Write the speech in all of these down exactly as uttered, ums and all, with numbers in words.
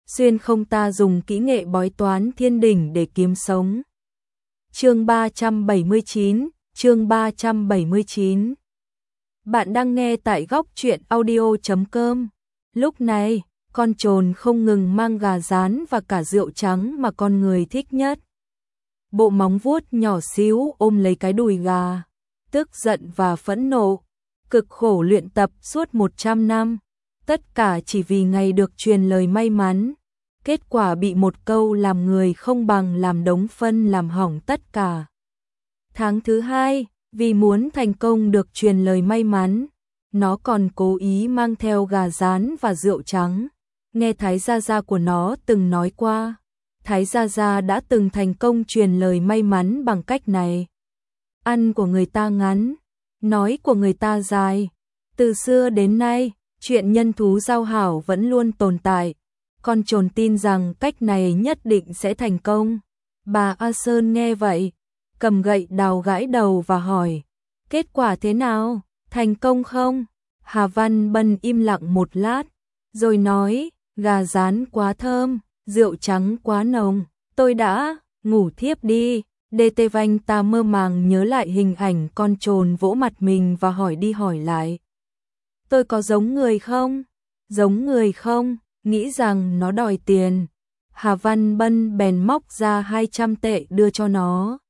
xuyên không ta dùng kỹ nghệ bói toán thiên đỉnh để kiếm sống. Chương ba trăm bảy mươi chín, chương ba trăm bảy mươi chín. Bạn đang nghe tại góc truyện audio chấm com. Lúc này, con trồn không ngừng mang gà rán và cả rượu trắng mà con người thích nhất. Bộ móng vuốt nhỏ xíu ôm lấy cái đùi gà, tức giận và phẫn nộ, cực khổ luyện tập suốt một trăm năm, tất cả chỉ vì ngày được truyền lời may mắn. Kết quả bị một câu làm người không bằng làm đống phân làm hỏng tất cả. Tháng thứ hai, vì muốn thành công được truyền lời may mắn, nó còn cố ý mang theo gà rán và rượu trắng. Nghe Thái Gia Gia của nó từng nói qua, Thái Gia Gia đã từng thành công truyền lời may mắn bằng cách này. Ăn của người ta ngắn, nói của người ta dài. Từ xưa đến nay, chuyện nhân thú giao hảo vẫn luôn tồn tại. Con trồn tin rằng cách này nhất định sẽ thành công. Bà A Sơn nghe vậy, cầm gậy đào gãi đầu và hỏi, kết quả thế nào, thành công không? Hà Văn Bân im lặng một lát, rồi nói, gà rán quá thơm, rượu trắng quá nồng, tôi đã ngủ thiếp đi. Đê Tê Vanh ta mơ màng nhớ lại hình ảnh con trồn vỗ mặt mình và hỏi đi hỏi lại. Tôi có giống người không? Giống người không? Nghĩ rằng nó đòi tiền. Hà Văn Bân bèn móc ra hai trăm tệ đưa cho nó.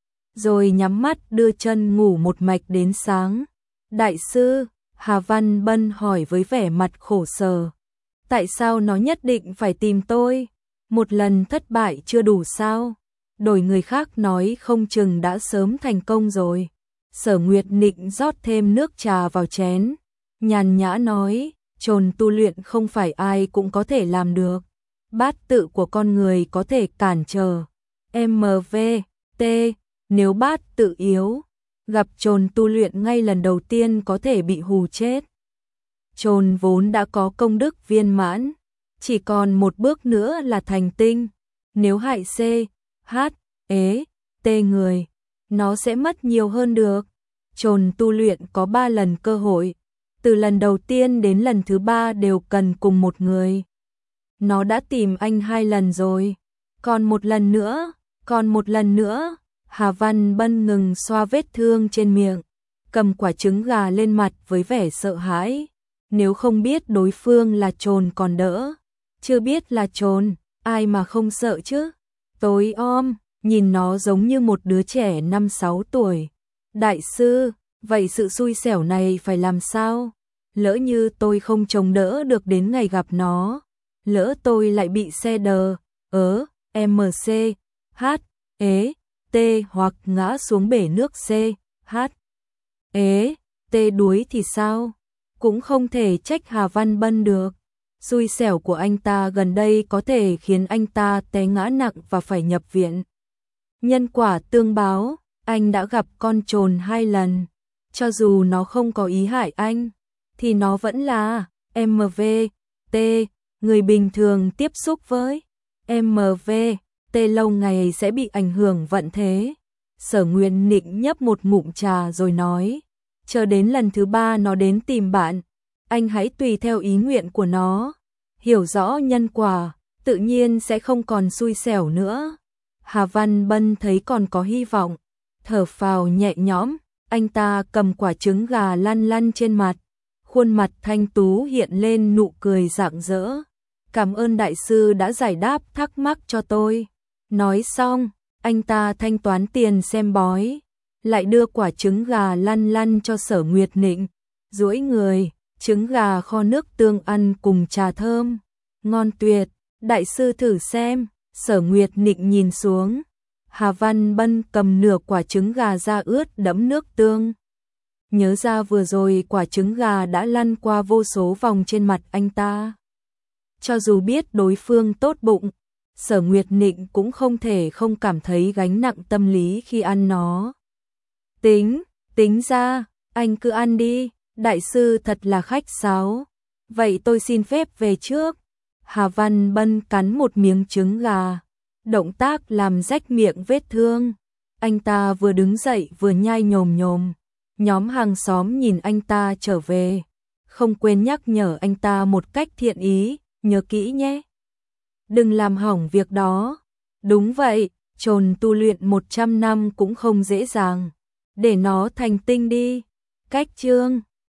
Rồi nhắm mắt đưa chân ngủ một mạch đến sáng. Đại sư, Hà Văn Bân hỏi với vẻ mặt khổ sở. Tại sao nó nhất định phải tìm tôi? Một lần thất bại chưa đủ sao? Đổi người khác nói không chừng đã sớm thành công rồi. Sở Nguyệt Nịnh rót thêm nước trà vào chén, nhàn nhã nói, trồn tu luyện không phải ai cũng có thể làm được. Bát tự của con người có thể cản trở. em vê tê, nếu bát tự yếu, gặp trồn tu luyện ngay lần đầu tiên có thể bị hù chết. Trồn vốn đã có công đức viên mãn, chỉ còn một bước nữa là thành tinh. Nếu hại C, H, ế, T người, nó sẽ mất nhiều hơn được. Trồn tu luyện có ba lần cơ hội, từ lần đầu tiên đến lần thứ ba đều cần cùng một người. Nó đã tìm anh hai lần rồi, còn một lần nữa, còn một lần nữa. Hà Văn Bân ngừng xoa vết thương trên miệng, cầm quả trứng gà lên mặt với vẻ sợ hãi. Nếu không biết đối phương là trồn còn đỡ, chưa biết là trồn, ai mà không sợ chứ. Tối om, nhìn nó giống như một đứa trẻ năm sáu tuổi. Đại sư, vậy sự xui xẻo này phải làm sao? Lỡ như tôi không chống đỡ được đến ngày gặp nó, lỡ tôi lại bị xe đờ, ớ, em xê, hát, ế, tê hoặc ngã xuống bể nước C, H, ế, tê đuối thì sao? Cũng không thể trách Hà Văn Bân được. Xui xẻo của anh ta gần đây có thể khiến anh ta té ngã nặng và phải nhập viện. Nhân quả tương báo, anh đã gặp con trồn hai lần. Cho dù nó không có ý hại anh, thì nó vẫn là em vê tê, người bình thường tiếp xúc với em vê tê lâu ngày sẽ bị ảnh hưởng vận thế. Sở Nguyên Nịnh nhấp một ngụm trà rồi nói, chờ đến lần thứ ba nó đến tìm bạn, anh hãy tùy theo ý nguyện của nó. Hiểu rõ nhân quả, tự nhiên sẽ không còn xui xẻo nữa. Hà Văn Bân thấy còn có hy vọng, thở phào nhẹ nhõm, anh ta cầm quả trứng gà lăn lăn trên mặt, khuôn mặt thanh tú hiện lên nụ cười rạng rỡ. Cảm ơn đại sư đã giải đáp thắc mắc cho tôi. Nói xong, anh ta thanh toán tiền xem bói, lại đưa quả trứng gà lăn lăn cho Sở Nguyệt Nịnh, duỗi người, trứng gà kho nước tương ăn cùng trà thơm, ngon tuyệt, đại sư thử xem. Sở Nguyệt Nịnh nhìn xuống, Hà Văn Bân cầm nửa quả trứng gà ra ướt đẫm nước tương. Nhớ ra vừa rồi quả trứng gà đã lăn qua vô số vòng trên mặt anh ta. Cho dù biết đối phương tốt bụng, Sở Nguyệt Nịnh cũng không thể không cảm thấy gánh nặng tâm lý khi ăn nó. Tính, tính ra, anh cứ ăn đi, đại sư thật là khách sáo. Vậy tôi xin phép về trước. Hà Văn Bân cắn một miếng trứng gà, động tác làm rách miệng vết thương. Anh ta vừa đứng dậy vừa nhai nhồm nhồm. Nhóm hàng xóm nhìn anh ta trở về, không quên nhắc nhở anh ta một cách thiện ý, nhớ kỹ nhé. đừng làm hỏng việc đó. Đúng vậy, trồn tu luyện một trăm năm cũng không dễ dàng. Để nó thành tinh đi. Cách chương